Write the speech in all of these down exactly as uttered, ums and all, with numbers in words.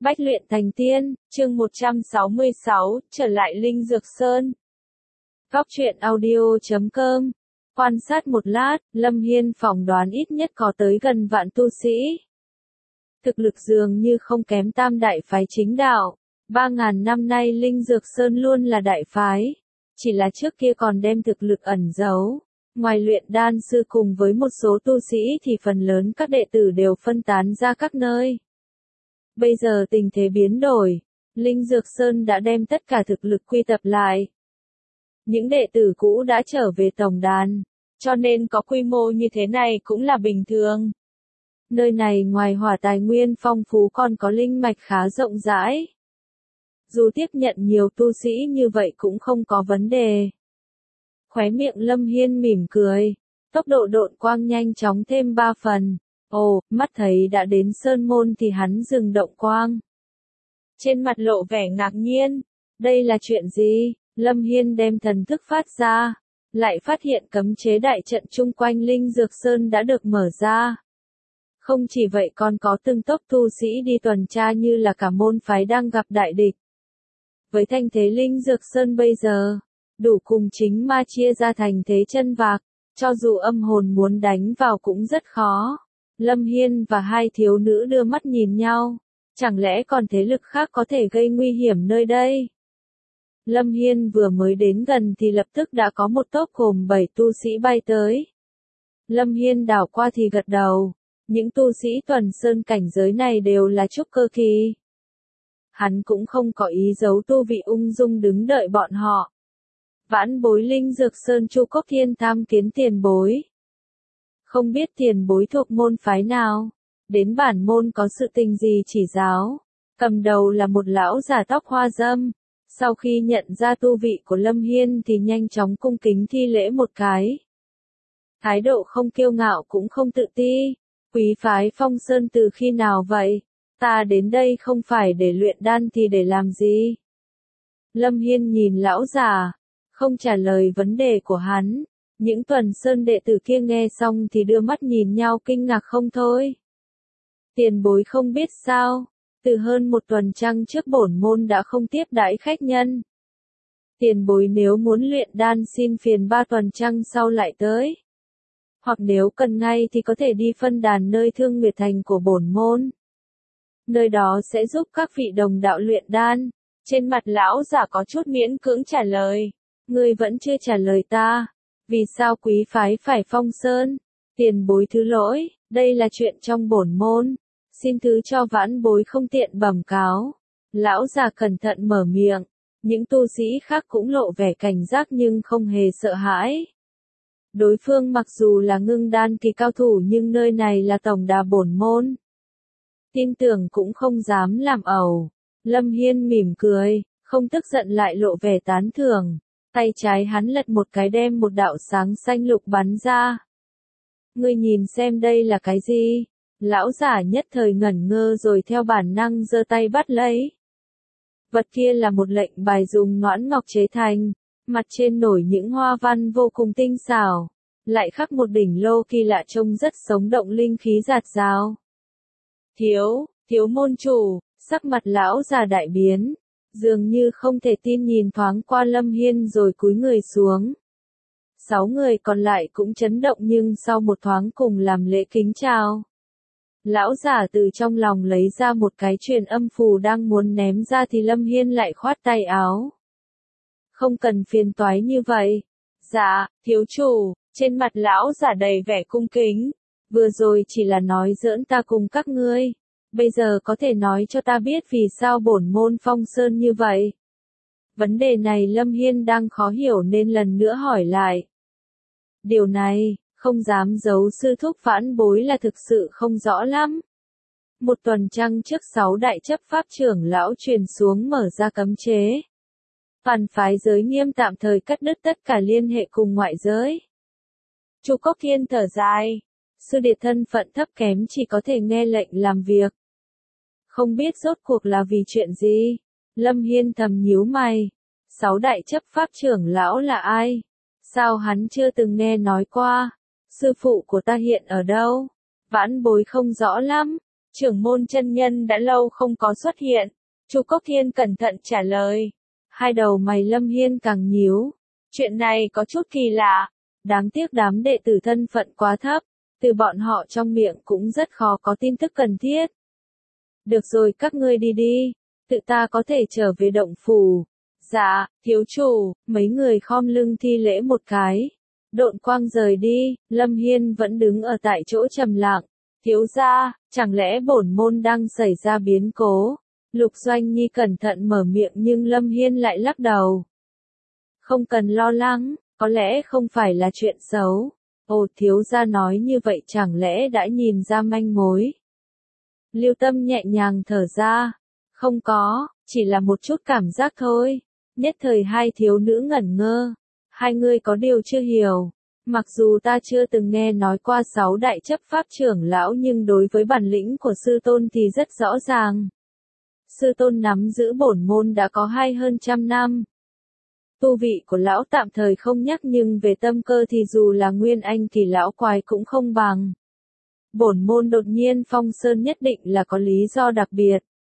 Bách luyện thành tiên, chương một trăm sáu mươi sáu, trở lại Linh Dược Sơn. Góc truyện audio chấm com. Quan sát một lát, Lâm Hiên phỏng đoán ít nhất có tới gần vạn tu sĩ. Thực lực dường như không kém tam đại phái chính đạo. Ba ngàn năm nay Linh Dược Sơn luôn là đại phái. Chỉ là trước kia còn đem thực lực ẩn giấu. Ngoài luyện đan sư cùng với một số tu sĩ thì phần lớn các đệ tử đều phân tán ra các nơi. Bây giờ tình thế biến đổi, Linh Dược Sơn đã đem tất cả thực lực quy tập lại. Những đệ tử cũ đã trở về tổng đàn, cho nên có quy mô như thế này cũng là bình thường. Nơi này ngoài hỏa tài nguyên phong phú còn có linh mạch khá rộng rãi. Dù tiếp nhận nhiều tu sĩ như vậy cũng không có vấn đề. Khóe miệng Lâm Hiên mỉm cười, tốc độ độn quang nhanh chóng thêm ba phần. Ồ, mắt thấy đã đến sơn môn thì hắn dừng động quang. Trên mặt lộ vẻ ngạc nhiên, đây là chuyện gì? Lâm Hiên đem thần thức phát ra, lại phát hiện cấm chế đại trận chung quanh Linh Dược Sơn đã được mở ra. Không chỉ vậy còn có từng tốc tu sĩ đi tuần tra như là cả môn phái đang gặp đại địch. Với thanh thế Linh Dược Sơn bây giờ, đủ cùng chính ma chia ra thành thế chân vạc, cho dù âm hồn muốn đánh vào cũng rất khó. Lâm Hiên và hai thiếu nữ đưa mắt nhìn nhau, chẳng lẽ còn thế lực khác có thể gây nguy hiểm nơi đây? Lâm Hiên vừa mới đến gần thì lập tức đã có một tốp gồm bảy tu sĩ bay tới. Lâm Hiên đảo qua thì gật đầu, những tu sĩ tuần sơn cảnh giới này đều là trúc cơ kỳ. Hắn cũng không có ý giấu tu vị, ung dung đứng đợi bọn họ. Vãn bối Linh Dược Sơn Chu Cốc Thiên tham kiến tiền bối. Không biết tiền bối thuộc môn phái nào, đến bản môn có sự tình gì chỉ giáo. Cầm đầu là một lão già tóc hoa râm, sau khi nhận ra tu vị của Lâm Hiên thì nhanh chóng cung kính thi lễ một cái. Thái độ không kiêu ngạo cũng không tự ti. Quý phái Phong Sơn từ khi nào vậy? Ta đến đây không phải để luyện đan thì để làm gì? Lâm Hiên nhìn lão già, không trả lời vấn đề của hắn. Những tuần sơn đệ tử kia nghe xong thì đưa mắt nhìn nhau kinh ngạc không thôi. Tiền bối không biết sao, từ hơn một tuần trăng trước bổn môn đã không tiếp đãi khách nhân. Tiền bối nếu muốn luyện đan xin phiền ba tuần trăng sau lại tới. Hoặc nếu cần ngay thì có thể đi phân đàn nơi Thương Nguyệt Thành của bổn môn. Nơi đó sẽ giúp các vị đồng đạo luyện đan. Trên mặt lão giả có chút miễn cưỡng trả lời. Ngươi vẫn chưa trả lời ta. Vì sao quý phái phải Phong Sơn? Tiền bối thứ lỗi, đây là chuyện trong bổn môn. Xin thứ cho vãn bối không tiện bẩm cáo. Lão già cẩn thận mở miệng. Những tu sĩ khác cũng lộ vẻ cảnh giác nhưng không hề sợ hãi. Đối phương mặc dù là ngưng đan kỳ cao thủ nhưng nơi này là tổng đà bổn môn. Tin tưởng cũng không dám làm ẩu. Lâm Hiên mỉm cười, không tức giận lại lộ vẻ tán thưởng. Tay trái hắn lật một cái đem một đạo sáng xanh lục bắn ra. Ngươi nhìn xem đây là cái gì? Lão giả nhất thời ngẩn ngơ rồi theo bản năng giơ tay bắt lấy. Vật kia là một lệnh bài dùng noãn ngọc chế thành, mặt trên nổi những hoa văn vô cùng tinh xảo, lại khắc một đỉnh lô kỳ lạ trông rất sống động, linh khí rạt rào. Thiếu, thiếu môn chủ, sắc mặt lão già đại biến. Dường như không thể tin nhìn thoáng qua Lâm Hiên rồi cúi người xuống. Sáu người còn lại cũng chấn động nhưng sau một thoáng cùng làm lễ kính chào. Lão giả từ trong lòng lấy ra một cái truyền âm phù đang muốn ném ra thì Lâm Hiên lại khoát tay áo. Không cần phiền toái như vậy. Dạ, thiếu chủ, trên mặt lão giả đầy vẻ cung kính. Vừa rồi chỉ là nói giỡn ta cùng các ngươi. Bây giờ có thể nói cho ta biết vì sao bổn môn Phong Sơn như vậy? Vấn đề này Lâm Hiên đang khó hiểu nên lần nữa hỏi lại. Điều này, không dám giấu sư thúc vãn bối là thực sự không rõ lắm. Một tuần trăng trước sáu đại chấp pháp trưởng lão truyền xuống mở ra cấm chế. Toàn phái giới nghiêm tạm thời cắt đứt tất cả liên hệ cùng ngoại giới. Chu Cốc Thiên thở dài. Sư đệ thân phận thấp kém chỉ có thể nghe lệnh làm việc. Không biết rốt cuộc là vì chuyện gì? Lâm Hiên thầm nhíu mày. Sáu đại chấp pháp trưởng lão là ai? Sao hắn chưa từng nghe nói qua? Sư phụ của ta hiện ở đâu? Vãn bối không rõ lắm. Trưởng môn chân nhân đã lâu không có xuất hiện. Chu Cốc Thiên cẩn thận trả lời. Hai đầu mày Lâm Hiên càng nhíu. Chuyện này có chút kỳ lạ. Đáng tiếc đám đệ tử thân phận quá thấp. Từ bọn họ trong miệng cũng rất khó có tin tức cần thiết. Được rồi, các ngươi đi đi. Tự ta có thể trở về động phủ. Dạ, thiếu chủ. Mấy người khom lưng thi lễ một cái. Độn quang rời đi. Lâm Hiên vẫn đứng ở tại chỗ trầm lặng. Thiếu gia, chẳng lẽ bổn môn đang xảy ra biến cố? Lục Doanh Nhi cẩn thận mở miệng nhưng Lâm Hiên lại lắc đầu. Không cần lo lắng, có lẽ không phải là chuyện xấu. Ồ, thiếu gia nói như vậy chẳng lẽ đã nhìn ra manh mối? Lưu Tâm nhẹ nhàng thở ra. Không có, chỉ là một chút cảm giác thôi. Nhất thời hai thiếu nữ ngẩn ngơ. Hai người có điều chưa hiểu. Mặc dù ta chưa từng nghe nói qua sáu đại chấp pháp trưởng lão nhưng đối với bản lĩnh của sư tôn thì rất rõ ràng. Sư tôn nắm giữ bổn môn đã có hai hơn trăm năm. Tu vị của lão tạm thời không nhắc nhưng về tâm cơ thì dù là nguyên anh thì lão quái cũng không bằng. Bổn môn đột nhiên phong sơn nhất định là có lý do đặc biệt.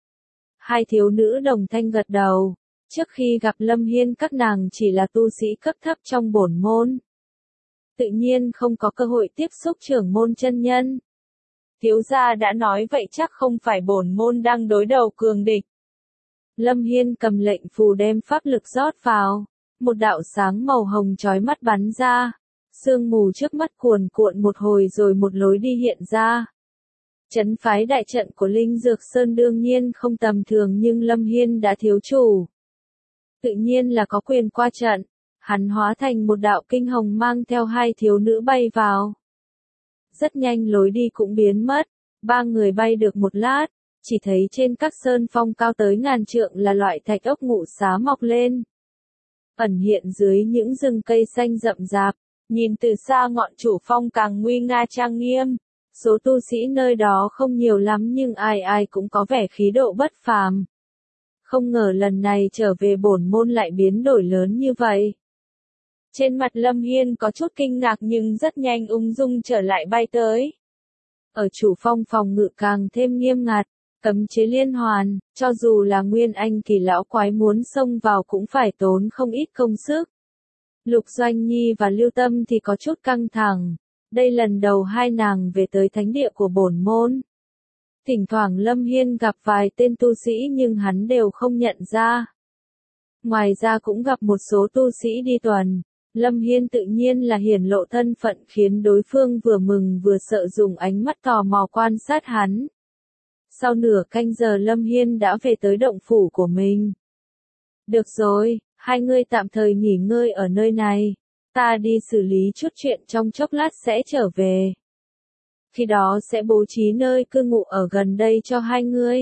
Hai thiếu nữ đồng thanh gật đầu. Trước khi gặp Lâm Hiên các nàng chỉ là tu sĩ cấp thấp trong bổn môn. Tự nhiên không có cơ hội tiếp xúc trưởng môn chân nhân. Thiếu gia đã nói vậy chắc không phải bổn môn đang đối đầu cường địch. Lâm Hiên cầm lệnh phù đem pháp lực rót vào. Một đạo sáng màu hồng chói mắt bắn ra. Sương mù trước mắt cuồn cuộn một hồi rồi một lối đi hiện ra. Trấn phái đại trận của Linh Dược Sơn đương nhiên không tầm thường nhưng Lâm Hiên đã thiếu chủ. Tự nhiên là có quyền qua trận. Hắn hóa thành một đạo kinh hồng mang theo hai thiếu nữ bay vào. Rất nhanh lối đi cũng biến mất. Ba người bay được một lát. Chỉ thấy trên các sơn phong cao tới ngàn trượng là loại thạch ốc ngũ xá mọc lên. Ẩn hiện dưới những rừng cây xanh rậm rạp. Nhìn từ xa ngọn chủ phong càng nguy nga trang nghiêm. Số tu sĩ nơi đó không nhiều lắm nhưng ai ai cũng có vẻ khí độ bất phàm. Không ngờ lần này trở về bổn môn lại biến đổi lớn như vậy. Trên mặt Lâm Hiên có chút kinh ngạc nhưng rất nhanh ung dung trở lại bay tới. Ở chủ phong phòng ngự càng thêm nghiêm ngặt, cấm chế liên hoàn, cho dù là nguyên anh thì lão quái muốn xông vào cũng phải tốn không ít công sức. Lục Doanh Nhi và Lưu Tâm thì có chút căng thẳng. Đây lần đầu hai nàng về tới thánh địa của bổn môn. Thỉnh thoảng Lâm Hiên gặp vài tên tu sĩ nhưng hắn đều không nhận ra. Ngoài ra cũng gặp một số tu sĩ đi tuần. Lâm Hiên tự nhiên là hiển lộ thân phận khiến đối phương vừa mừng vừa sợ dùng ánh mắt tò mò quan sát hắn. Sau nửa canh giờ Lâm Hiên đã về tới động phủ của mình. Được rồi, hai ngươi tạm thời nghỉ ngơi ở nơi này. Ta đi xử lý chút chuyện trong chốc lát sẽ trở về. Khi đó sẽ bố trí nơi cư ngụ ở gần đây cho hai ngươi.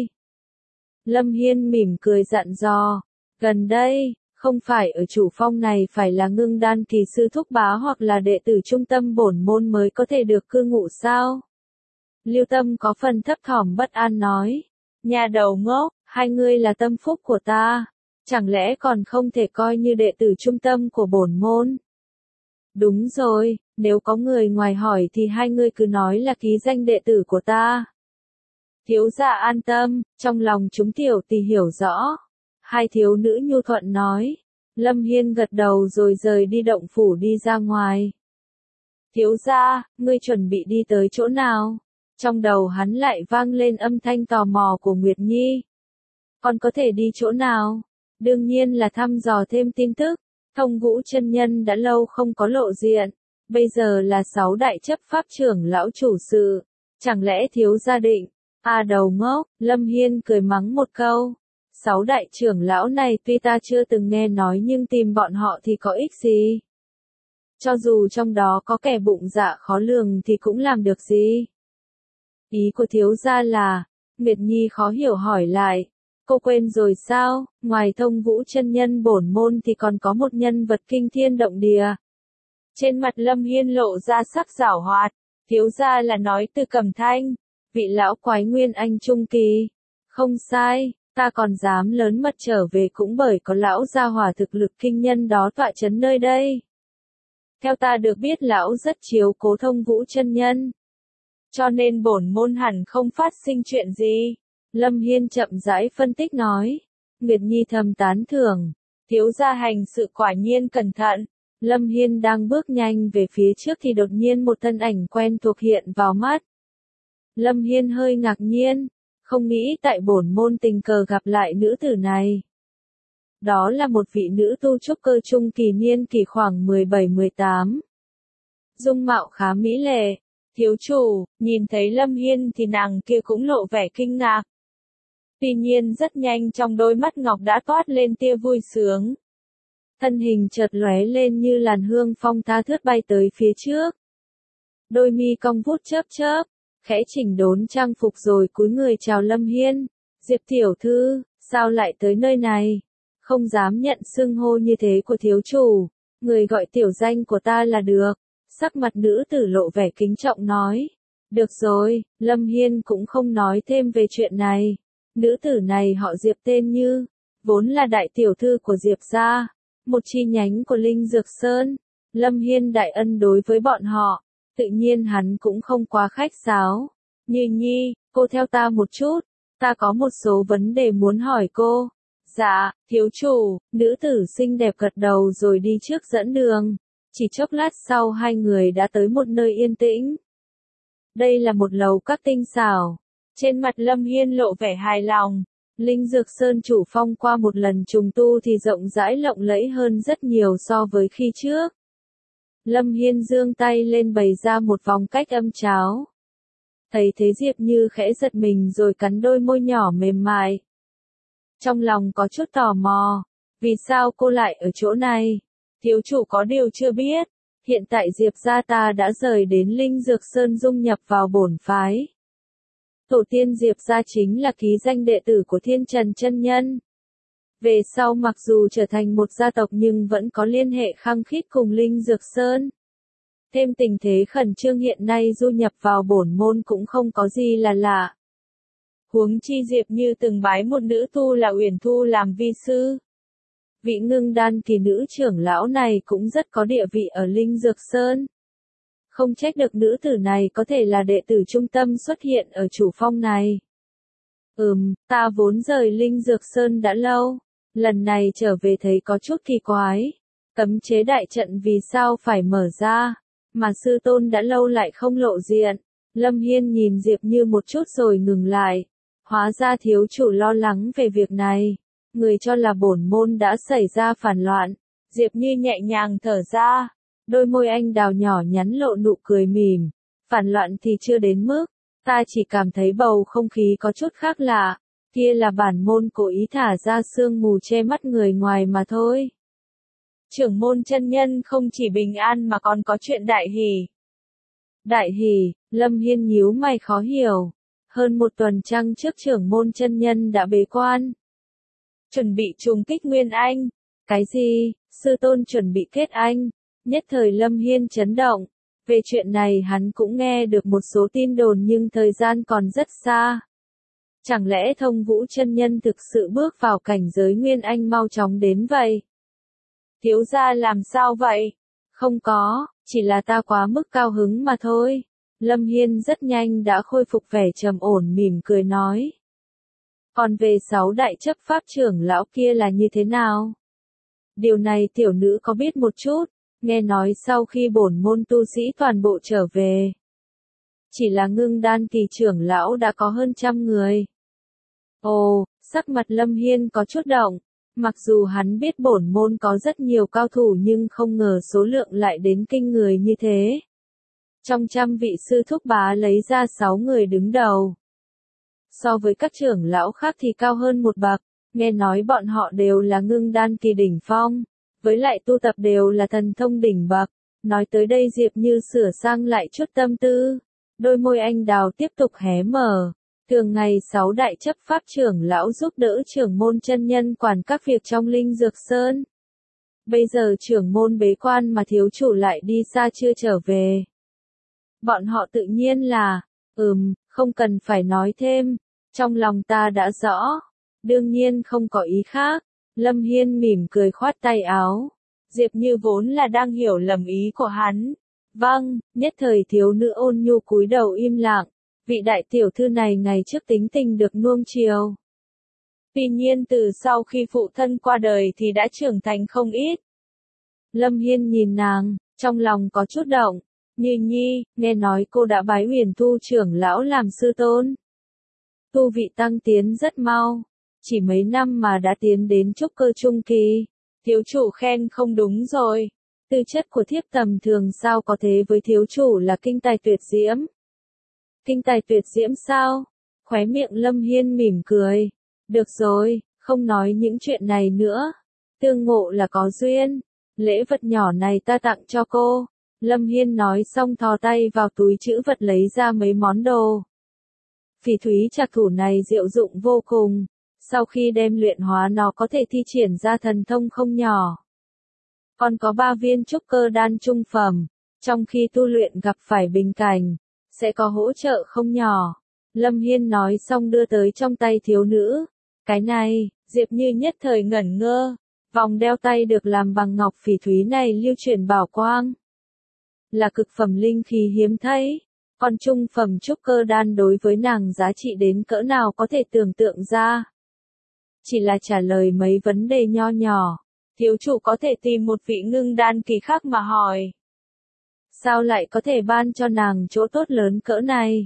Lâm Hiên mỉm cười dặn dò. Gần đây, không phải ở chủ phong này phải là Ngưng Đan kỳ sư thúc bá hoặc là đệ tử trung tâm bổn môn mới có thể được cư ngụ sao? Lưu Tâm có phần thấp thỏm bất an nói. Nhà đầu ngốc, hai ngươi là tâm phúc của ta. Chẳng lẽ còn không thể coi như đệ tử trung tâm của bổn môn? Đúng rồi, nếu có người ngoài hỏi thì hai ngươi cứ nói là ký danh đệ tử của ta. Thiếu gia an tâm, trong lòng chúng tiểu tỷ hiểu rõ. Hai thiếu nữ nhu thuận nói. Lâm Hiên gật đầu rồi rời đi động phủ đi ra ngoài. Thiếu gia, ngươi chuẩn bị đi tới chỗ nào? Trong đầu hắn lại vang lên âm thanh tò mò của Nguyệt Nhi. Còn có thể đi chỗ nào? Đương nhiên là thăm dò thêm tin tức. Thông Vũ chân nhân đã lâu không có lộ diện. Bây giờ là sáu đại chấp pháp trưởng lão chủ sự. Chẳng lẽ thiếu gia định? À đầu ngốc, Lâm Hiên cười mắng một câu. Sáu đại trưởng lão này tuy ta chưa từng nghe nói nhưng tìm bọn họ thì có ích gì? Cho dù trong đó có kẻ bụng dạ khó lường thì cũng làm được gì? Ý của thiếu gia là, Nguyệt Nhi khó hiểu hỏi lại. Cô quên rồi sao, ngoài Thông Vũ chân nhân bổn môn thì còn có một nhân vật kinh thiên động địa. Trên mặt Lâm Hiên lộ ra sắc giảo hoạt, thiếu gia là nói Từ Cẩm Thanh, vị lão quái nguyên anh trung kỳ. Không sai, ta còn dám lớn mật trở về cũng bởi có lão gia hỏa thực lực kinh nhân đó tọa chấn nơi đây. Theo ta được biết lão rất chiếu cố Thông Vũ chân nhân. cho nên bổn môn hẳn không phát sinh chuyện gì. Lâm Hiên chậm rãi phân tích nói. Nguyệt Nhi thầm tán thưởng, thiếu gia hành sự quả nhiên cẩn thận. Lâm Hiên đang bước nhanh về phía trước thì đột nhiên một thân ảnh quen thuộc hiện vào mắt. Lâm Hiên hơi ngạc nhiên, không nghĩ tại bổn môn tình cờ gặp lại nữ tử này. Đó là một vị nữ tu trúc cơ trung kỳ niên kỳ khoảng mười bảy mười tám. Dung mạo khá mỹ lệ, thiếu chủ, nhìn thấy Lâm Hiên thì nàng kia cũng lộ vẻ kinh ngạc. Tuy nhiên rất nhanh trong đôi mắt ngọc đã toát lên tia vui sướng. Thân hình chợt lóe lên như làn hương phong tha thướt bay tới phía trước. Đôi mi cong vút chớp chớp, khẽ chỉnh đốn trang phục rồi cúi người chào Lâm Hiên. Diệp tiểu thư, sao lại tới nơi này? Không dám nhận xưng hô như thế của thiếu chủ, người gọi tiểu danh của ta là được. Sắc mặt nữ tử lộ vẻ kính trọng nói. Được rồi, Lâm Hiên cũng không nói thêm về chuyện này. Nữ tử này họ Diệp tên Như, vốn là đại tiểu thư của Diệp gia, một chi nhánh của Linh Dược Sơn. Lâm Hiên đại ân đối với bọn họ, tự nhiên hắn cũng không quá khách sáo. Như Nhi, cô theo ta một chút, ta có một số vấn đề muốn hỏi cô. Dạ, thiếu chủ, nữ tử xinh đẹp gật đầu rồi đi trước dẫn đường. Chỉ chốc lát sau hai người đã tới một nơi yên tĩnh. Đây là một lầu các tinh xảo. Trên mặt Lâm Hiên lộ vẻ hài lòng. Linh Dược Sơn chủ phong qua một lần trùng tu thì rộng rãi lộng lẫy hơn rất nhiều so với khi trước. Lâm Hiên giương tay lên bày ra một vòng cách âm cháo. Thấy thế Diệp Như khẽ giật mình rồi cắn đôi môi nhỏ mềm mại. Trong lòng có chút tò mò. Vì sao cô lại ở chỗ này? Thiếu chủ có điều chưa biết. Hiện tại Diệp gia ta đã rời đến Linh Dược Sơn dung nhập vào bổn phái. Tổ tiên Diệp gia chính là ký danh đệ tử của Thiên Trần chân nhân. Về sau mặc dù trở thành một gia tộc nhưng vẫn có liên hệ khăng khít cùng Linh Dược Sơn. Thêm tình thế khẩn trương hiện nay du nhập vào bổn môn cũng không có gì là lạ. Huống chi Diệp Như từng bái một nữ tu là Uyển Thu làm vi sư. Vị ngưng đan kỳ nữ trưởng lão này cũng rất có địa vị ở Linh Dược Sơn. Không trách được nữ tử này có thể là đệ tử trung tâm xuất hiện ở chủ phong này. Ừm, ta vốn rời Linh Dược Sơn đã lâu, lần này trở về thấy có chút kỳ quái. Cấm chế đại trận vì sao phải mở ra, mà sư tôn đã lâu lại không lộ diện. Lâm Hiên nhìn Diệp Như một chút rồi ngừng lại. Hóa ra thiếu chủ lo lắng về việc này. Người cho là bổn môn đã xảy ra phản loạn. Diệp Như nhẹ nhàng thở ra. Đôi môi anh đào nhỏ nhắn lộ nụ cười mỉm. Phản loạn thì chưa đến mức. Ta chỉ cảm thấy bầu không khí có chút khác lạ. Kia là bản môn cố ý thả ra sương mù che mắt người ngoài mà thôi. Trưởng môn chân nhân không chỉ bình an mà còn có chuyện đại hỷ. Đại hỷ, Lâm Hiên nhíu mày khó hiểu. Hơn một tuần trăng trước trưởng môn chân nhân đã bế quan. Chuẩn bị trùng kích Nguyên Anh. Cái gì? Sư tôn chuẩn bị kết anh. Nhất thời Lâm Hiên chấn động. Về chuyện này hắn cũng nghe được một số tin đồn nhưng thời gian còn rất xa. Chẳng lẽ Thông Vũ chân nhân thực sự bước vào cảnh giới Nguyên Anh mau chóng đến vậy? Thiếu gia làm sao vậy? Không có, chỉ là ta quá mức cao hứng mà thôi. Lâm Hiên rất nhanh đã khôi phục vẻ trầm ổn mỉm cười nói. Còn về sáu đại chấp pháp trưởng lão kia là như thế nào? Điều này tiểu nữ có biết một chút, nghe nói sau khi bổn môn tu sĩ toàn bộ trở về. Chỉ là ngưng đan kỳ trưởng lão đã có hơn trăm người. Ồ, sắc mặt Lâm Hiên có chút động. Mặc dù hắn biết bổn môn có rất nhiều cao thủ nhưng không ngờ số lượng lại đến kinh người như thế. Trong trăm vị sư thúc bá lấy ra sáu người đứng đầu. So với các trưởng lão khác thì cao hơn một bậc, nghe nói bọn họ đều là ngưng đan kỳ đỉnh phong, với lại tu tập đều là thần thông đỉnh bậc. Nói tới đây Diệp Như sửa sang lại chút tâm tư, đôi môi anh đào tiếp tục hé mở. Thường ngày sáu đại chấp pháp trưởng lão giúp đỡ trưởng môn chân nhân quản các việc trong Linh Dược Sơn. Bây giờ trưởng môn bế quan mà thiếu chủ lại đi xa chưa trở về. Bọn họ tự nhiên là, ừm, không cần phải nói thêm, trong lòng ta đã rõ, đương nhiên không có ý khác. Lâm Hiên mỉm cười khoát tay áo. Diệp Như vốn là đang hiểu lầm ý của hắn, Vâng, nhất thời thiếu nữ ôn nhu cúi đầu im lặng, vị đại tiểu thư này ngày trước tính tình được nuông chiều. Tuy nhiên từ sau khi phụ thân qua đời thì đã trưởng thành không ít. Lâm Hiên nhìn nàng, trong lòng có chút động, Như Nhi, nghe nói cô đã bái Huyền Thu trưởng lão làm sư tôn. Tu vị tăng tiến rất mau, chỉ mấy năm mà đã tiến đến trúc cơ trung kỳ. Thiếu chủ khen không đúng rồi, tư chất của thiếp tầm thường sao có thế với thiếu chủ là kinh tài tuyệt diễm. Kinh tài tuyệt diễm sao? Khóe miệng Lâm Hiên mỉm cười. Được rồi, không nói những chuyện này nữa. Tương ngộ là có duyên. Lễ vật nhỏ này ta tặng cho cô. Lâm Hiên nói xong thò tay vào túi trữ vật lấy ra mấy món đồ. Phỉ thúy trạc thủ này diệu dụng vô cùng. Sau khi đem luyện hóa nó có thể thi triển ra thần thông không nhỏ. Còn có ba viên trúc cơ đan trung phẩm. Trong khi tu luyện gặp phải bình cảnh, sẽ có hỗ trợ không nhỏ. Lâm Hiên nói xong đưa tới trong tay thiếu nữ. Cái này, Diệp Như nhất thời ngẩn ngơ. Vòng đeo tay được làm bằng ngọc phỉ thúy này lưu chuyển bảo quang. Là cực phẩm linh khí hiếm thấy. Còn trung phẩm trúc cơ đan đối với nàng giá trị đến cỡ nào có thể tưởng tượng ra. Chỉ là trả lời mấy vấn đề nho nhỏ. Thiếu chủ có thể tìm một vị ngưng đan kỳ khác mà hỏi. Sao lại có thể ban cho nàng chỗ tốt lớn cỡ này?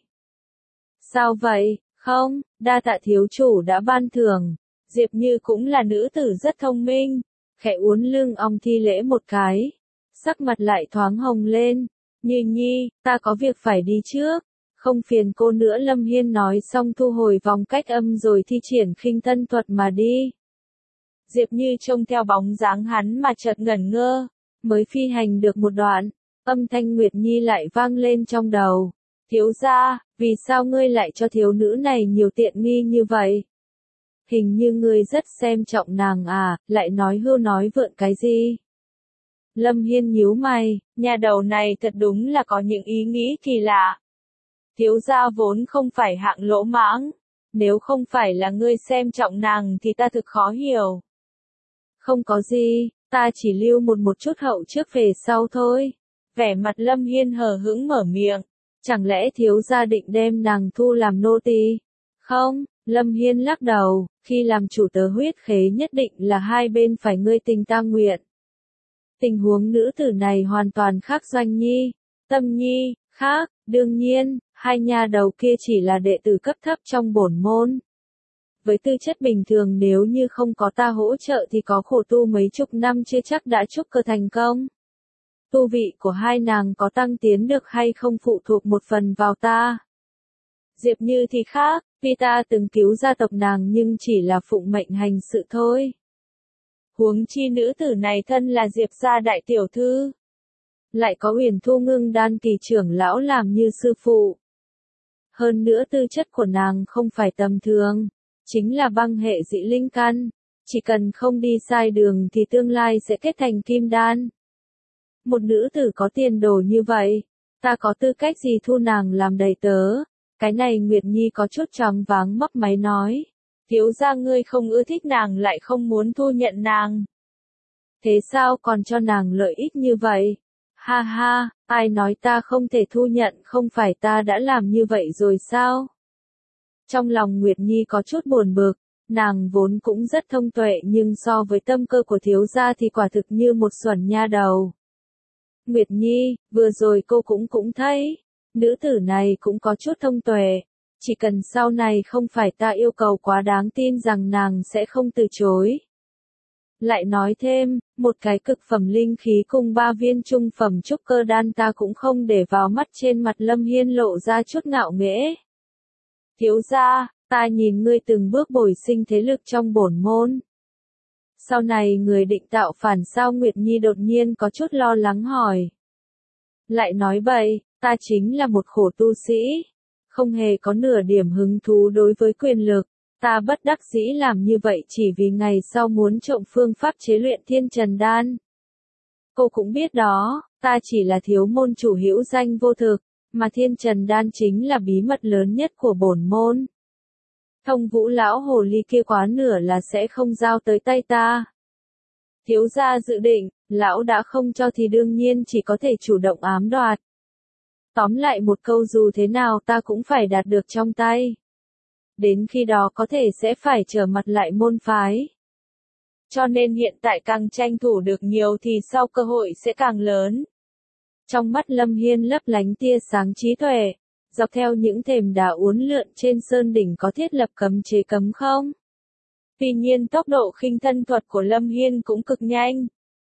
Sao vậy? Không, đa tạ thiếu chủ đã ban thưởng. Diệp Như cũng là nữ tử rất thông minh. Khẽ uốn lưng ong thi lễ một cái. Sắc mặt lại thoáng hồng lên. Như Nhi, ta có việc phải đi trước. Không phiền cô nữa. Lâm Hiên nói xong thu hồi vòng cách âm rồi thi triển khinh thân thuật mà đi. Diệp Như trông theo bóng dáng hắn mà chợt ngẩn ngơ. Mới phi hành được một đoạn, âm thanh Nguyệt Nhi lại vang lên trong đầu. Thiếu gia, vì sao ngươi lại cho thiếu nữ này nhiều tiện nghi như vậy? Hình như ngươi rất xem trọng nàng à, lại nói hưu nói vượn cái gì? Lâm Hiên nhíu mày, nhà đầu này thật đúng là có những ý nghĩ kỳ lạ. Thiếu gia vốn không phải hạng lỗ mãng, nếu không phải là ngươi xem trọng nàng thì ta thực khó hiểu. Không có gì, ta chỉ lưu một một chút hậu trước về sau thôi. Vẻ mặt Lâm Hiên hờ hững mở miệng. Chẳng lẽ thiếu gia định đem nàng thu làm nô tỳ? Không, Lâm Hiên lắc đầu, khi làm chủ tớ huyết khế nhất định là hai bên phải ngươi tình ta nguyện. Tình huống nữ tử này hoàn toàn khác Doanh Nhi, Tâm Nhi, khác, đương nhiên, hai nha đầu kia chỉ là đệ tử cấp thấp trong bổn môn. Với tư chất bình thường nếu như không có ta hỗ trợ thì có khổ tu mấy chục năm chưa chắc đã trúc cơ thành công. Tu vị của hai nàng có tăng tiến được hay không phụ thuộc một phần vào ta. Diệp Như thì khác, vì ta từng cứu gia tộc nàng nhưng chỉ là phụng mệnh hành sự thôi. Huống chi nữ tử này thân là Diệp gia đại tiểu thư. Lại có Huyền Thu ngưng đan kỳ trưởng lão làm như sư phụ. Hơn nữa tư chất của nàng không phải tầm thường, chính là băng hệ dị linh căn. Chỉ cần không đi sai đường thì tương lai sẽ kết thành kim đan. Một nữ tử có tiền đồ như vậy, ta có tư cách gì thu nàng làm đầy tớ? Cái này Nguyệt Nhi có chút choáng váng mấp máy nói. Thiếu gia ngươi không ưa thích nàng lại không muốn thu nhận nàng. Thế sao còn cho nàng lợi ích như vậy? Ha ha, ai nói ta không thể thu nhận, không phải ta đã làm như vậy rồi sao? Trong lòng Nguyệt Nhi có chút buồn bực, nàng vốn cũng rất thông tuệ nhưng so với tâm cơ của thiếu gia thì quả thực như một xuẩn nha đầu. Nguyệt Nhi, vừa rồi cô cũng cũng thấy, nữ tử này cũng có chút thông tuệ, chỉ cần sau này không phải ta yêu cầu quá đáng tin rằng nàng sẽ không từ chối. Lại nói thêm, một cái cực phẩm linh khí cùng ba viên trung phẩm trúc cơ đan ta cũng không để vào mắt. Trên mặt Lâm Hiên lộ ra chút ngạo nghễ. Thiếu gia, ta nhìn ngươi từng bước bồi sinh thế lực trong bổn môn. Sau này người định tạo phản sao? Nguyệt Nhi đột nhiên có chút lo lắng hỏi. Lại nói bậy, ta chính là một khổ tu sĩ, không hề có nửa điểm hứng thú đối với quyền lực, ta bất đắc dĩ làm như vậy chỉ vì ngày sau muốn trộm phương pháp chế luyện Thiên Trần Đan. Cô cũng biết đó, ta chỉ là thiếu môn chủ hữu danh vô thực, mà Thiên Trần Đan chính là bí mật lớn nhất của bổn môn. Thông Vũ lão hồ ly kia quá nửa là sẽ không giao tới tay ta. Thiếu gia dự định, lão đã không cho thì đương nhiên chỉ có thể chủ động ám đoạt. Tóm lại một câu dù thế nào ta cũng phải đạt được trong tay. Đến khi đó có thể sẽ phải trở mặt lại môn phái. Cho nên hiện tại càng tranh thủ được nhiều thì sau cơ hội sẽ càng lớn. Trong mắt Lâm Hiên lấp lánh tia sáng trí tuệ, dọc theo những thềm đá uốn lượn trên sơn đỉnh có thiết lập cấm chế cấm không? Tuy nhiên tốc độ khinh thân thuật của Lâm Hiên cũng cực nhanh.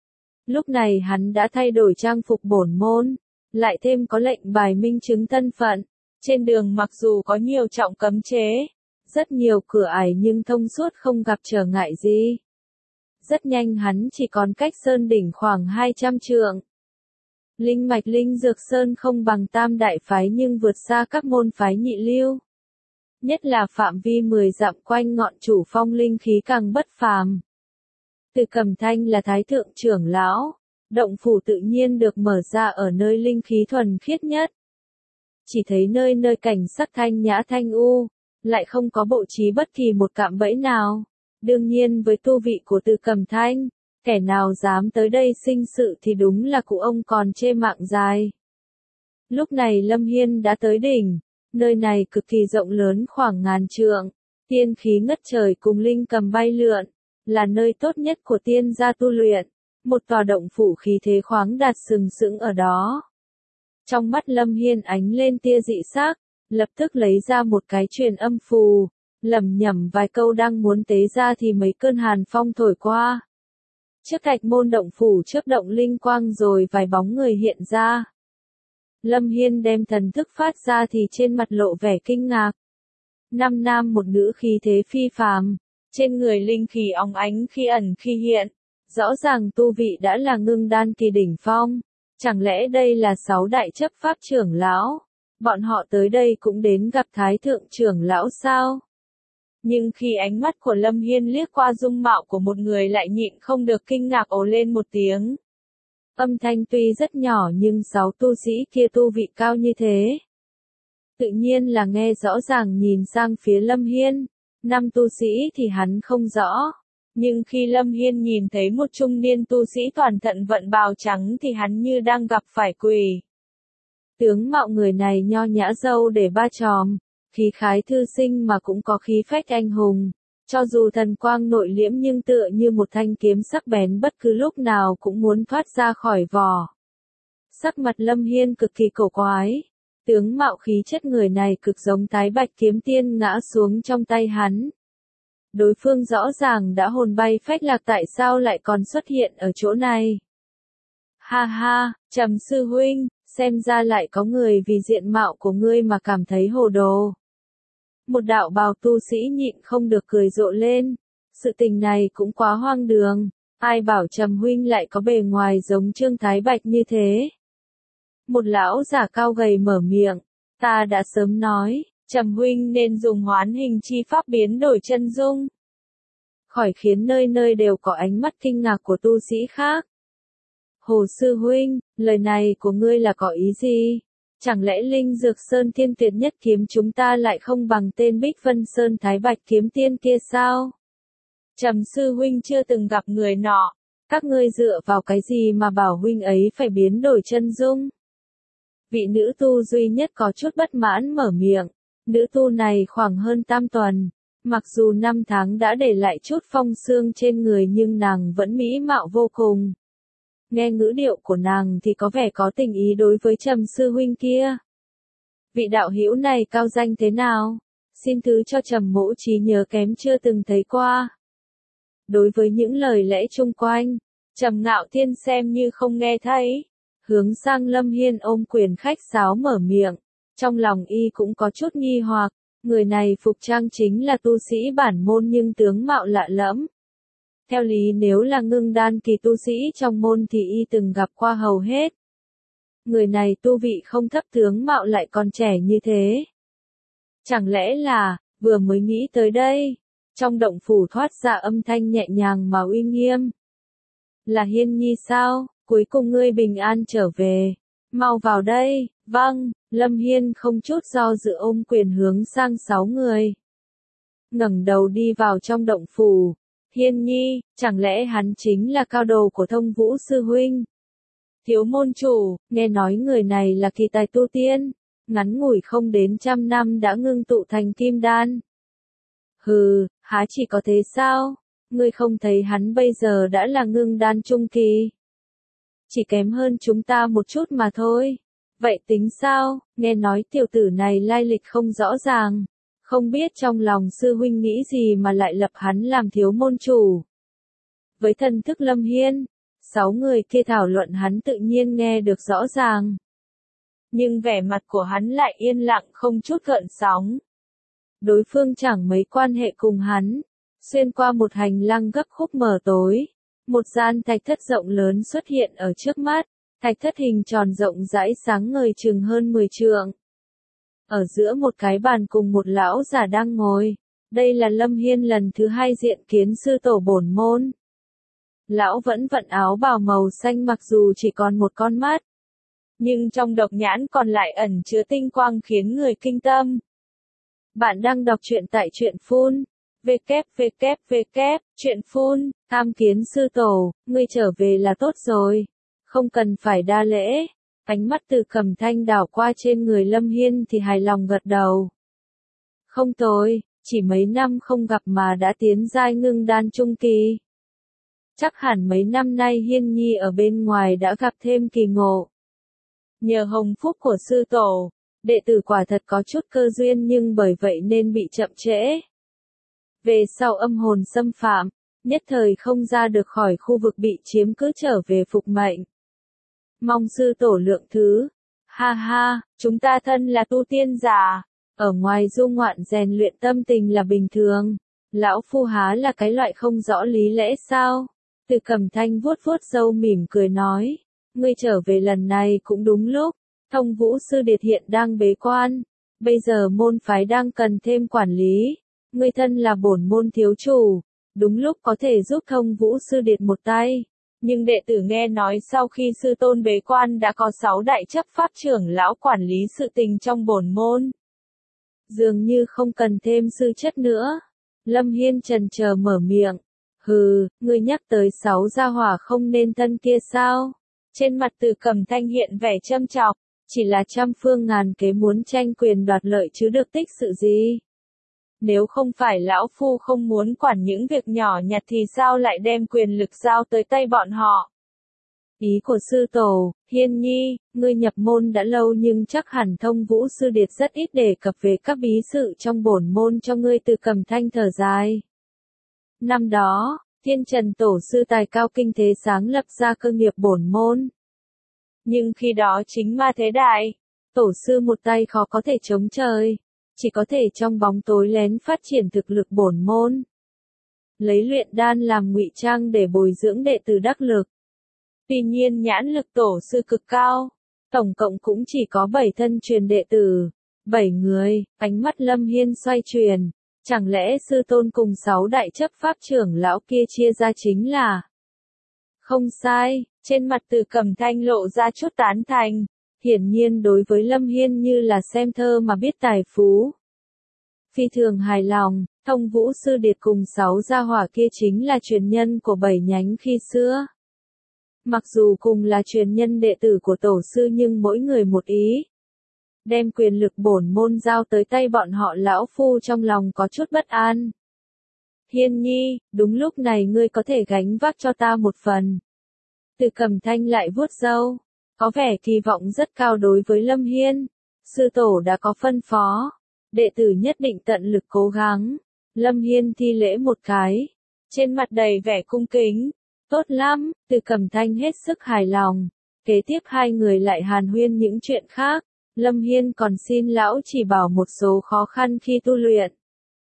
Lúc này hắn đã thay đổi trang phục bổn môn, lại thêm có lệnh bài minh chứng thân phận. Trên đường mặc dù có nhiều trọng cấm chế, rất nhiều cửa ải nhưng thông suốt không gặp trở ngại gì. Rất nhanh hắn chỉ còn cách sơn đỉnh khoảng hai trăm trượng. Linh mạch linh dược sơn không bằng tam đại phái nhưng vượt xa các môn phái nhị lưu. Nhất là phạm vi mười dặm quanh ngọn chủ phong linh khí càng bất phàm. Từ Cầm Thanh là thái thượng trưởng lão, động phủ tự nhiên được mở ra ở nơi linh khí thuần khiết nhất. Chỉ thấy nơi nơi cảnh sắc thanh nhã thanh u, lại không có bộ trí bất kỳ một cạm bẫy nào. Đương nhiên với tu vị của Từ Cầm Thanh, kẻ nào dám tới đây sinh sự thì đúng là cụ ông còn chê mạng dài. Lúc này Lâm Hiên đã tới đỉnh, nơi này cực kỳ rộng lớn khoảng ngàn trượng, tiên khí ngất trời cùng linh cầm bay lượn, là nơi tốt nhất của tiên gia tu luyện, một tòa động phủ khí thế khoáng đạt sừng sững ở đó. Trong mắt Lâm Hiên ánh lên tia dị sắc, lập tức lấy ra một cái truyền âm phù, lẩm nhẩm vài câu đang muốn tế ra thì mấy cơn hàn phong thổi qua. Trước thạch môn động phủ chớp động linh quang rồi vài bóng người hiện ra. Lâm Hiên đem thần thức phát ra thì trên mặt lộ vẻ kinh ngạc. Năm nam một nữ khí thế phi phàm, trên người linh khí óng ánh khi ẩn khi hiện, rõ ràng tu vị đã là ngưng đan kỳ đỉnh phong. Chẳng lẽ đây là sáu đại chấp pháp trưởng lão? Bọn họ tới đây cũng đến gặp thái thượng trưởng lão sao? Nhưng khi ánh mắt của Lâm Hiên liếc qua dung mạo của một người lại nhịn không được kinh ngạc ồ lên một tiếng. Âm thanh tuy rất nhỏ nhưng sáu tu sĩ kia tu vị cao như thế. Tự nhiên là nghe rõ ràng nhìn sang phía Lâm Hiên. Năm tu sĩ thì hắn không rõ. Nhưng khi Lâm Hiên nhìn thấy một trung niên tu sĩ toàn thận vận bào trắng thì hắn như đang gặp phải quỷ. Tướng mạo người này nho nhã râu để ba chòm, khí khái thư sinh mà cũng có khí phách anh hùng. Cho dù thần quang nội liễm nhưng tựa như một thanh kiếm sắc bén bất cứ lúc nào cũng muốn thoát ra khỏi vỏ. Sắc mặt Lâm Hiên cực kỳ cổ quái. Tướng mạo khí chất người này cực giống Thái Bạch kiếm tiên ngã xuống trong tay hắn. Đối phương rõ ràng đã hồn bay phách lạc tại sao lại còn xuất hiện ở chỗ này. Ha ha, Trầm sư huynh, xem ra lại có người vì diện mạo của ngươi mà cảm thấy hồ đồ. Một đạo bào tu sĩ nhịn không được cười rộ lên. Sự tình này cũng quá hoang đường. Ai bảo Trầm huynh lại có bề ngoài giống Trương Thái Bạch như thế. Một lão giả cao gầy mở miệng. Ta đã sớm nói, Trầm huynh nên dùng hoán hình chi pháp biến đổi chân dung. Khỏi khiến nơi nơi đều có ánh mắt kinh ngạc của tu sĩ khác. Hồ sư huynh, lời này của ngươi là có ý gì? Chẳng lẽ Linh Dược Sơn Thiên Tuyệt Nhất kiếm chúng ta lại không bằng tên Bích Vân Sơn Thái Bạch kiếm tiên kia sao? Trầm sư huynh chưa từng gặp người nọ, các ngươi dựa vào cái gì mà bảo huynh ấy phải biến đổi chân dung? Vị nữ tu duy nhất có chút bất mãn mở miệng, nữ tu này khoảng hơn tam tuần, mặc dù năm tháng đã để lại chút phong sương trên người nhưng nàng vẫn mỹ mạo vô cùng. Nghe ngữ điệu của nàng thì có vẻ có tình ý đối với Trầm sư huynh kia. Vị đạo hữu này cao danh thế nào? Xin thứ cho Trầm mỗ trí nhớ kém chưa từng thấy qua. Đối với những lời lẽ chung quanh, Trầm Ngạo Thiên xem như không nghe thấy. Hướng sang Lâm Hiên ôm quyền khách sáo mở miệng. Trong lòng y cũng có chút nghi hoặc. Người này phục trang chính là tu sĩ bản môn nhưng tướng mạo lạ lẫm. Theo lý nếu là ngưng đan kỳ tu sĩ trong môn thì y từng gặp qua hầu hết. Người này tu vị không thấp tướng mạo lại còn trẻ như thế. Chẳng lẽ là, vừa mới nghĩ tới đây, trong động phủ thoát ra âm thanh nhẹ nhàng mà uy nghiêm. Là Hiên Nhi sao, cuối cùng ngươi bình an trở về, mau vào đây, vâng, Lâm Hiên không chút do dự ôm quyền hướng sang sáu người. Ngẩng đầu đi vào trong động phủ. Hiên nhi, chẳng lẽ hắn chính là cao đồ của Thông Vũ sư huynh? Thiếu môn chủ, nghe nói người này là kỳ tài tu tiên, ngắn ngủi không đến trăm năm đã ngưng tụ thành kim đan. Hừ, há chỉ có thế sao? Ngươi không thấy hắn bây giờ đã là ngưng đan trung kỳ? Chỉ kém hơn chúng ta một chút mà thôi. Vậy tính sao? Nghe nói tiểu tử này lai lịch không rõ ràng. Không biết trong lòng sư huynh nghĩ gì mà lại lập hắn làm thiếu môn chủ. Với thần thức Lâm Hiên, sáu người kia thảo luận hắn tự nhiên nghe được rõ ràng. Nhưng vẻ mặt của hắn lại yên lặng không chút gợn sóng. Đối phương chẳng mấy quan hệ cùng hắn. Xuyên qua một hành lang gấp khúc mờ tối, một gian thạch thất rộng lớn xuất hiện ở trước mắt. Thạch thất hình tròn rộng rãi sáng ngời chừng hơn mười trượng. Ở giữa một cái bàn cùng một lão già đang ngồi. Đây là Lâm Hiên lần thứ hai diện kiến sư tổ bổn môn. Lão vẫn vận áo bào màu xanh mặc dù chỉ còn một con mắt. Nhưng trong độc nhãn còn lại ẩn chứa tinh quang khiến người kinh tâm. Bạn đang đọc truyện tại truyện phun. www, truyện phun, tham kiến sư tổ, ngươi trở về là tốt rồi. Không cần phải đa lễ. Ánh mắt Từ Cầm Thanh đảo qua trên người Lâm Hiên thì hài lòng gật đầu. Không tồi, chỉ mấy năm không gặp mà đã tiến giai ngưng đan trung kỳ. Chắc hẳn mấy năm nay Hiên Nhi ở bên ngoài đã gặp thêm kỳ ngộ. Nhờ hồng phúc của sư tổ, đệ tử quả thật có chút cơ duyên nhưng bởi vậy nên bị chậm trễ. Về sau âm hồn xâm phạm, nhất thời không ra được khỏi khu vực bị chiếm cứ trở về phục mệnh. Mong sư tổ lượng thứ. Ha ha, chúng ta thân là tu tiên giả, ở ngoài du ngoạn rèn luyện tâm tình là bình thường. Lão phu há là cái loại không rõ lý lẽ sao? Từ Cầm Thanh vuốt vuốt râu mỉm cười nói, ngươi trở về lần này cũng đúng lúc. Thông Vũ sư điệt hiện đang bế quan, bây giờ môn phái đang cần thêm quản lý. Ngươi thân là bổn môn thiếu chủ, đúng lúc có thể giúp Thông Vũ sư điệt một tay. Nhưng đệ tử nghe nói sau khi sư tôn bế quan đã có sáu đại chấp pháp trưởng lão quản lý sự tình trong bổn môn. Dường như không cần thêm sư chất nữa. Lâm Hiên chần chờ mở miệng. Hừ, ngươi nhắc tới sáu gia hỏa không nên thân kia sao? Trên mặt Từ Cầm Thanh hiện vẻ châm chọc, chỉ là trăm phương ngàn kế muốn tranh quyền đoạt lợi chứ được tích sự gì. Nếu không phải lão phu không muốn quản những việc nhỏ nhặt thì sao lại đem quyền lực giao tới tay bọn họ. Ý của sư tổ, Hiên Nhi, ngươi nhập môn đã lâu nhưng chắc hẳn Thông Vũ sư điệt rất ít đề cập về các bí sự trong bổn môn cho ngươi. Từ Cầm Thanh thở dài. Năm đó, Thiên Trần tổ sư tài cao kinh thế sáng lập ra cơ nghiệp bổn môn. Nhưng khi đó chính ma thế đại, tổ sư một tay khó có thể chống trời. Chỉ có thể trong bóng tối lén phát triển thực lực bổn môn. Lấy luyện đan làm ngụy trang để bồi dưỡng đệ tử đắc lực. Tuy nhiên nhãn lực tổ sư cực cao. Tổng cộng cũng chỉ có bảy thân truyền đệ tử. Bảy người, ánh mắt Lâm Hiên xoay chuyển. Chẳng lẽ sư tôn cùng sáu đại chấp pháp trưởng lão kia chia ra chính là... Không sai, trên mặt Từ Cầm Thanh lộ ra chút tán thành. Hiển nhiên đối với Lâm Hiên như là xem thơ mà biết tài phú. Phi thường hài lòng, Thông Vũ sư điệt cùng sáu gia hỏa kia chính là truyền nhân của bảy nhánh khi xưa. Mặc dù cùng là truyền nhân đệ tử của tổ sư nhưng mỗi người một ý. Đem quyền lực bổn môn giao tới tay bọn họ lão phu trong lòng có chút bất an. Hiên Nhi, đúng lúc này ngươi có thể gánh vác cho ta một phần. Từ Cầm Thanh lại vuốt râu. Có vẻ kỳ vọng rất cao đối với Lâm Hiên. Sư tổ đã có phân phó. Đệ tử nhất định tận lực cố gắng. Lâm Hiên thi lễ một cái. Trên mặt đầy vẻ cung kính. Tốt lắm, Từ Cầm Thanh hết sức hài lòng. Kế tiếp hai người lại hàn huyên những chuyện khác. Lâm Hiên còn xin lão chỉ bảo một số khó khăn khi tu luyện.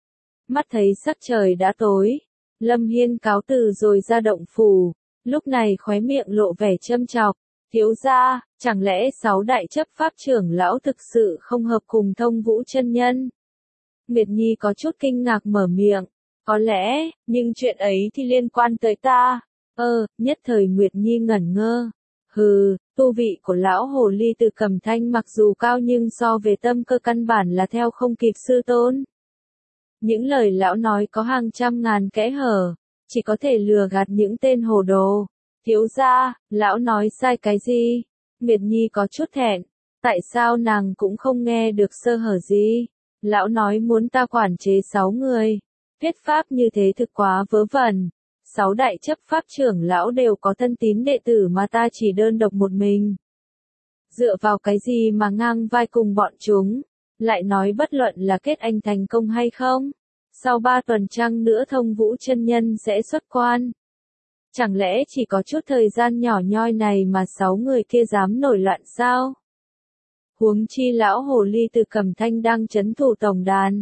Mắt thấy sắc trời đã tối. Lâm Hiên cáo từ rồi ra động phủ. Lúc này khóe miệng lộ vẻ châm chọc. Thiếu gia, chẳng lẽ sáu đại chấp pháp trưởng lão thực sự không hợp cùng Thông Vũ chân nhân? Nguyệt Nhi có chút kinh ngạc mở miệng. Có lẽ, nhưng chuyện ấy thì liên quan tới ta. Ơ, nhất thời Nguyệt Nhi ngẩn ngơ. Hừ, tu vị của lão hồ ly Từ Cầm Thanh mặc dù cao nhưng so về tâm cơ căn bản là theo không kịp sư tôn. Những lời lão nói có hàng trăm ngàn kẽ hở. chỉ có thể lừa gạt những tên hồ đồ. Thiếu gia, lão nói sai cái gì? Nguyệt Nhi có chút thẹn, tại sao nàng cũng không nghe được sơ hở gì? Lão nói muốn ta quản chế sáu người, thuyết pháp như thế thực quá vớ vẩn. Sáu đại chấp pháp trưởng lão đều có thân tín đệ tử mà ta chỉ đơn độc một mình. Dựa vào cái gì mà ngang vai cùng bọn chúng, lại nói bất luận là kết anh thành công hay không? Sau ba tuần trăng nữa Thông Vũ chân nhân sẽ xuất quan. Chẳng lẽ chỉ có chút thời gian nhỏ nhoi này mà sáu người kia dám nổi loạn sao? Huống chi lão hồ ly từ Cẩm Thanh đang trấn thủ tổng đàn.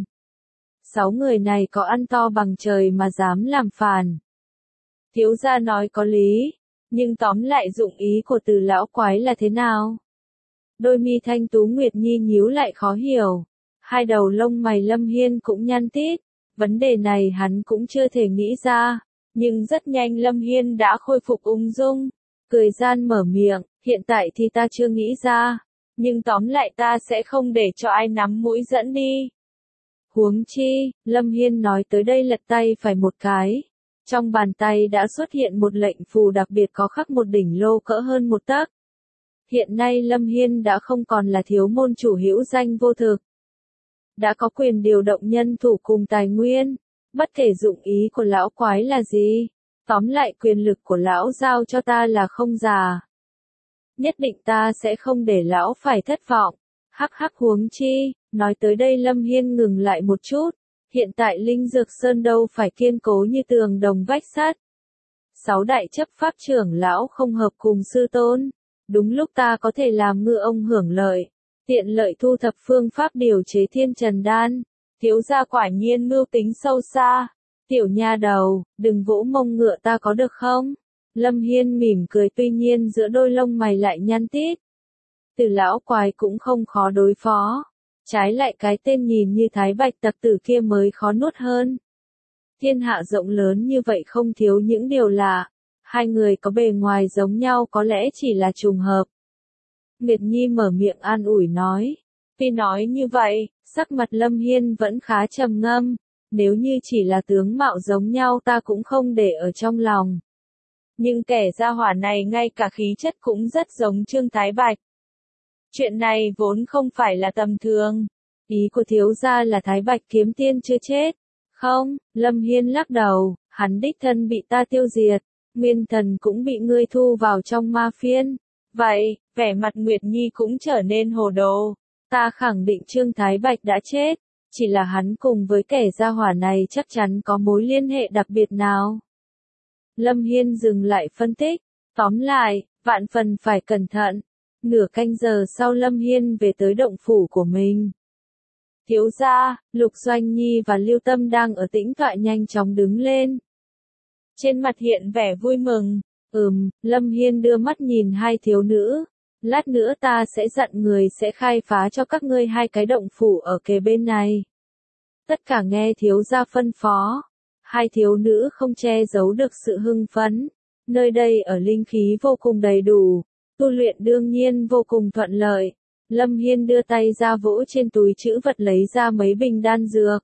Sáu người này có ăn to bằng trời mà dám làm phản. Thiếu gia nói có lý, nhưng tóm lại dụng ý của từ lão quái là thế nào? Đôi mi thanh tú Nguyệt Nhi nhíu lại khó hiểu. Hai đầu lông mày Lâm Hiên cũng nhăn tít. Vấn đề này hắn cũng chưa thể nghĩ ra. Nhưng rất nhanh Lâm Hiên đã khôi phục ung dung. Cười gian mở miệng, hiện tại thì ta chưa nghĩ ra. Nhưng tóm lại ta sẽ không để cho ai nắm mũi dẫn đi. Huống chi, Lâm Hiên nói tới đây lật tay phải một cái. Trong bàn tay đã xuất hiện một lệnh phù đặc biệt có khắc một đỉnh lô cỡ hơn một tấc. Hiện nay Lâm Hiên đã không còn là thiếu môn chủ hữu danh vô thực. Đã có quyền điều động nhân thủ cùng tài nguyên. Bất kể dụng ý của lão quái là gì. Tóm lại quyền lực của lão giao cho ta là không già. Nhất định ta sẽ không để lão phải thất vọng. Hắc hắc huống chi, nói tới đây Lâm Hiên ngừng lại một chút. Hiện tại Linh Dược Sơn đâu phải kiên cố như tường đồng vách sắt. Sáu đại chấp pháp trưởng lão không hợp cùng sư tôn. Đúng lúc ta có thể làm ngư ông hưởng lợi. Tiện lợi thu thập phương pháp điều chế thiên trần đan. Thiếu gia quả nhiên mưu tính sâu xa. Tiểu nha đầu, đừng vỗ mông ngựa ta có được không? Lâm Hiên mỉm cười tuy nhiên giữa đôi lông mày lại nhăn tít. Từ lão quái cũng không khó đối phó. Trái lại cái tên nhìn như Thái Bạch tặc tử kia mới khó nuốt hơn. Thiên hạ rộng lớn như vậy không thiếu những điều lạ. Hai người có bề ngoài giống nhau có lẽ chỉ là trùng hợp. Nguyệt Nhi mở miệng an ủi nói. Tuy nói như vậy, sắc mặt Lâm Hiên vẫn khá trầm ngâm. Nếu như chỉ là tướng mạo giống nhau ta cũng không để ở trong lòng. Nhưng kẻ gia hỏa này ngay cả khí chất cũng rất giống Trương Thái Bạch. Chuyện này vốn không phải là tầm thường. Ý của thiếu gia là Thái Bạch kiếm tiên chưa chết. Không, Lâm Hiên lắc đầu, hắn đích thân bị ta tiêu diệt. Nguyên thần cũng bị ngươi thu vào trong ma phiên. Vậy, vẻ mặt Nguyệt Nhi cũng trở nên hồ đồ. Ta khẳng định Trương Thái Bạch đã chết. Chỉ là hắn cùng với kẻ gia hỏa này chắc chắn có mối liên hệ đặc biệt nào. Lâm Hiên dừng lại phân tích. Tóm lại, vạn phần phải cẩn thận. Nửa canh giờ sau Lâm Hiên về tới động phủ của mình. Thiếu gia, Lục Doanh Nhi và Lưu Tâm đang ở tĩnh tọa nhanh chóng đứng lên. Trên mặt hiện vẻ vui mừng. Ừm, Lâm Hiên đưa mắt nhìn hai thiếu nữ. Lát nữa ta sẽ dặn người sẽ khai phá cho các ngươi hai cái động phủ ở kề bên này. Tất cả nghe thiếu gia phân phó. Hai thiếu nữ không che giấu được sự hưng phấn. Nơi đây ở linh khí vô cùng đầy đủ. Tu luyện đương nhiên vô cùng thuận lợi. Lâm Hiên đưa tay ra vỗ trên túi trữ vật lấy ra mấy bình đan dược.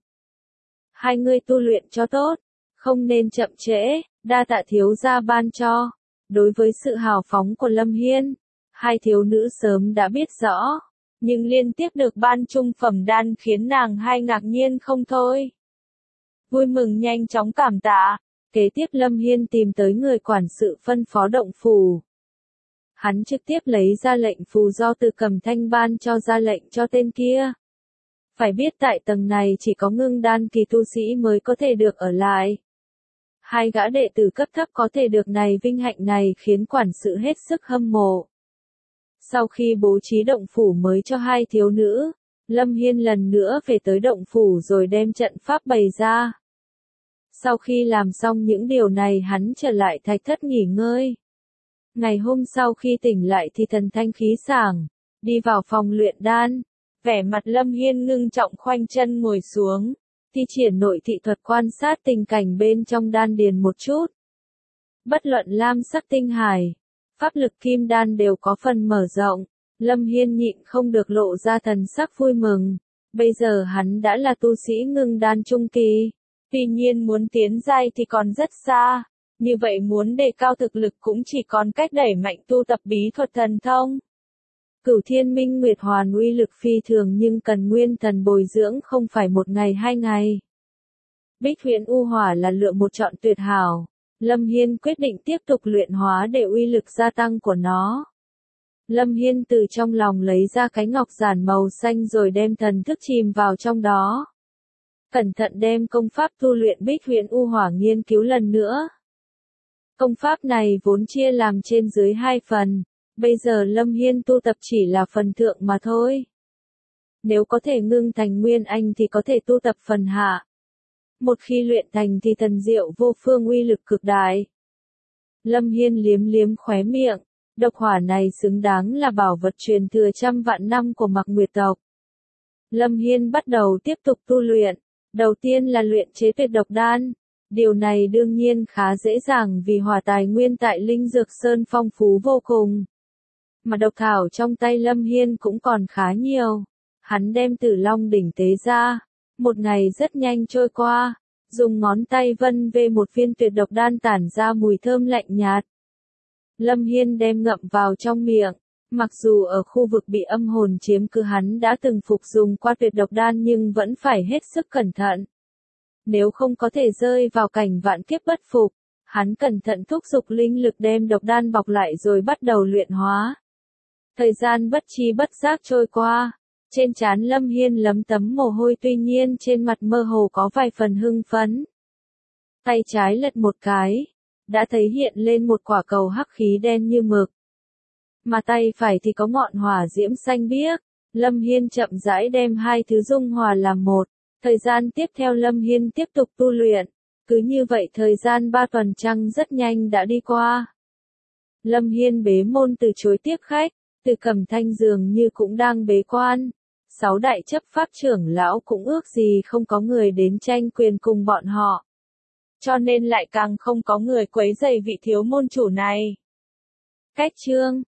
Hai người tu luyện cho tốt. Không nên chậm trễ, đa tạ thiếu gia ban cho. Đối với sự hào phóng của Lâm Hiên, hai thiếu nữ sớm đã biết rõ. Nhưng liên tiếp được ban trung phẩm đan khiến nàng hai ngạc nhiên không thôi. Vui mừng nhanh chóng cảm tạ. Kế tiếp Lâm Hiên tìm tới người quản sự phân phó động phủ. Hắn trực tiếp lấy ra lệnh phù do từ Cẩm Thanh ban cho ra lệnh cho tên kia. Phải biết tại tầng này chỉ có ngưng đan kỳ tu sĩ mới có thể được ở lại. Hai gã đệ tử cấp thấp có thể được này vinh hạnh này khiến quản sự hết sức hâm mộ. Sau khi bố trí động phủ mới cho hai thiếu nữ, Lâm Hiên lần nữa về tới động phủ rồi đem trận pháp bày ra. Sau khi làm xong những điều này hắn trở lại thạch thất nghỉ ngơi. Ngày hôm sau khi tỉnh lại thì thần thanh khí sảng, đi vào phòng luyện đan. Vẻ mặt Lâm Hiên ngưng trọng khoanh chân ngồi xuống, thi triển nội thị thuật quan sát tình cảnh bên trong đan điền một chút. Bất luận lam sắc tinh hải, pháp lực kim đan đều có phần mở rộng. Lâm Hiên nhịn không được lộ ra thần sắc vui mừng. Bây giờ hắn đã là tu sĩ ngưng đan trung kỳ. Tuy nhiên muốn tiến giai thì còn rất xa, như vậy muốn đề cao thực lực cũng chỉ còn cách đẩy mạnh tu tập bí thuật thần thông. Cửu Thiên Minh Nguyệt Hoàn uy lực phi thường nhưng cần nguyên thần bồi dưỡng không phải một ngày hai ngày. Bích Huyễn U Hỏa là lựa một chọn tuyệt hảo. Lâm Hiên quyết định tiếp tục luyện hóa để uy lực gia tăng của nó. Lâm Hiên từ trong lòng lấy ra cái ngọc giản màu xanh rồi đem thần thức chìm vào trong đó. Cẩn thận đem công pháp tu luyện Bích Huyễn U Hỏa nghiên cứu lần nữa. Công pháp này vốn chia làm trên dưới hai phần, bây giờ Lâm Hiên tu tập chỉ là phần thượng mà thôi. Nếu có thể ngưng thành Nguyên Anh thì có thể tu tập phần hạ. Một khi luyện thành thì thần diệu vô phương uy lực cực đại. Lâm Hiên liếm liếm khóe miệng, độc hỏa này xứng đáng là bảo vật truyền thừa trăm vạn năm của Mạc Nguyệt tộc. Lâm Hiên bắt đầu tiếp tục tu luyện, đầu tiên là luyện chế tuyệt độc đan. Điều này đương nhiên khá dễ dàng vì hỏa tài nguyên tại Linh Dược Sơn phong phú vô cùng. Mà độc thảo trong tay Lâm Hiên cũng còn khá nhiều. Hắn đem Tử Long đỉnh tế ra. Một ngày rất nhanh trôi qua, dùng ngón tay vân về một viên tuyệt độc đan tản ra mùi thơm lạnh nhạt. Lâm Hiên đem ngậm vào trong miệng, mặc dù ở khu vực bị âm hồn chiếm cứ hắn đã từng phục dùng qua tuyệt độc đan nhưng vẫn phải hết sức cẩn thận. Nếu không có thể rơi vào cảnh vạn kiếp bất phục, hắn cẩn thận thúc giục linh lực đem độc đan bọc lại rồi bắt đầu luyện hóa. Thời gian bất chi bất giác trôi qua. Trên trán Lâm Hiên lấm tấm mồ hôi tuy nhiên trên mặt mơ hồ có vài phần hưng phấn. Tay trái lật một cái, đã thấy hiện lên một quả cầu hắc khí đen như mực. Mà tay phải thì có ngọn hỏa diễm xanh biếc. Lâm Hiên chậm rãi đem hai thứ dung hòa làm một. Thời gian tiếp theo Lâm Hiên tiếp tục tu luyện. Cứ như vậy thời gian ba tuần trăng rất nhanh đã đi qua. Lâm Hiên bế môn từ chối tiếp khách, Từ Cẩm Thanh dường như cũng đang bế quan. Sáu đại chấp pháp trưởng lão cũng ước gì không có người đến tranh quyền cùng bọn họ. Cho nên lại càng không có người quấy rầy vị thiếu môn chủ này. Cách chương